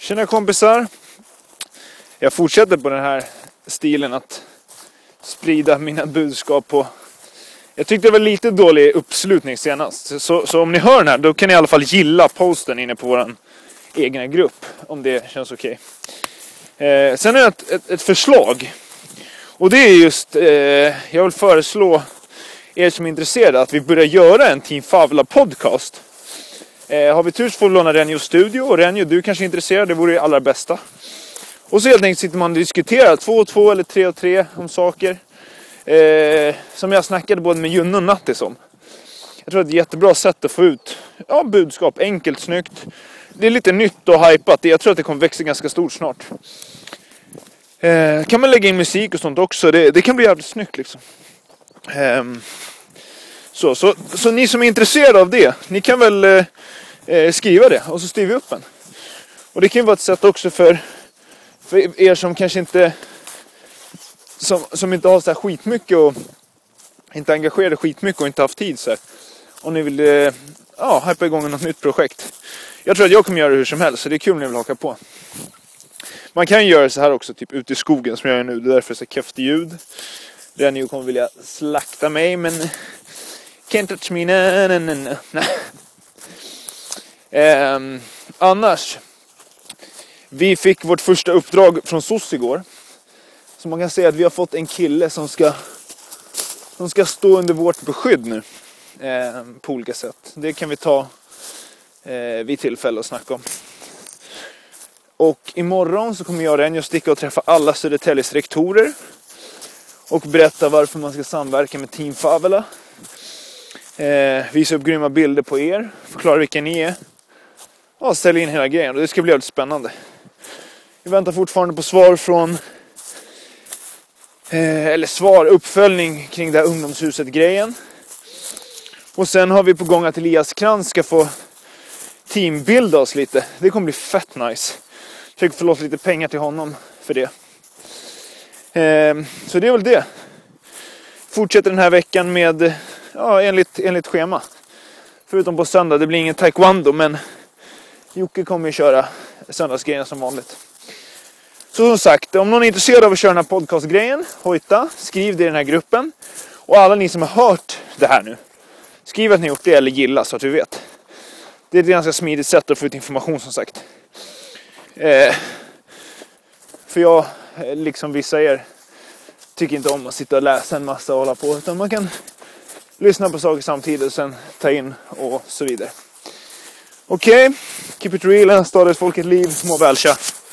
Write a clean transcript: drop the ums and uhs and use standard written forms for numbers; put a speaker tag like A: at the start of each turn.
A: Tjena kompisar. Jag fortsätter på den här stilen att sprida mina budskap på. Jag tyckte det var lite dålig uppslutning senast. Så om ni hör den här, då kan ni i alla fall gilla posten inne på vår egna grupp. Om det känns okej. Sen är det ett förslag. Och det är just, jag vill föreslå er som är intresserade att vi börjar göra en Team Favla podcast. Har vi tur så får vi låna Renjo studio. Och Renjo, du kanske är intresserad, det vore det allra bästa. Och så helt enkelt sitter man och diskuterar 2 och 2 eller 3 och 3 om saker. Som jag snackade både med Junne och Nattis om. Jag tror att det är ett jättebra sätt att få ut budskap, enkelt, snyggt. Det är lite nytt och hypat. Jag tror att det kommer växa ganska stort snart. Kan man lägga in musik och sånt också. Det kan bli jävligt snyggt liksom. Så ni som är intresserade av det, ni kan väl skriva det och så skriver vi upp en. Och det kan ju vara ett sätt också för er som kanske inte som inte har så här skitmycket och inte engagerade skitmycket och inte haft tid så här. Om ni vill hypa igång något nytt projekt. Jag tror att jag kommer göra det hur som helst, så det är kul om ni vill haka på. Man kan göra så här också, typ ute i skogen som jag gör nu. Det är därför så kräftigt ljud. Renjo kommer vilja slakta mig, men can't touch me, nej. Annars, vi fick vårt första uppdrag från SOS igår. Så man kan säga att vi har fått en kille som ska stå under vårt beskydd nu. På olika sätt. Det kan vi ta vid tillfälle och snacka om. Och imorgon så kommer jag och Renjo sticka och träffa alla Södertäljes rektorer. Och berätta varför man ska samverka med Team Favela. Visa upp grymma bilder på er. Förklara vilka ni är. Och ställa in hela grejen. Och det ska bli väldigt spännande. Vi väntar fortfarande på svar från uppföljning kring det här ungdomshuset-grejen. Och sen har vi på gång att Elias Krantz ska få teambilda oss lite. Det kommer bli fett nice. Försöker få loss lite pengar till honom för det. Så det är väl det. Fortsätter den här veckan med enligt schema. Förutom på söndag, det blir ingen taekwondo, men Jocke kommer ju köra söndagsgrejen som vanligt. Så som sagt, om någon är intresserad av att köra den här podcastgrejen, hojta, skriv det i den här gruppen. Och alla ni som har hört det här nu, skriv att ni gjort det eller gilla så att vi vet. Det är ett ganska smidigt sätt att få ut information som sagt. För jag, liksom vissa er, tycker inte om att sitta och läsa en massa och hålla på. Utan man kan lyssna på saker samtidigt och sen ta in och så vidare. Okej, keep it real, stadens folk ett liv, må väl, tja.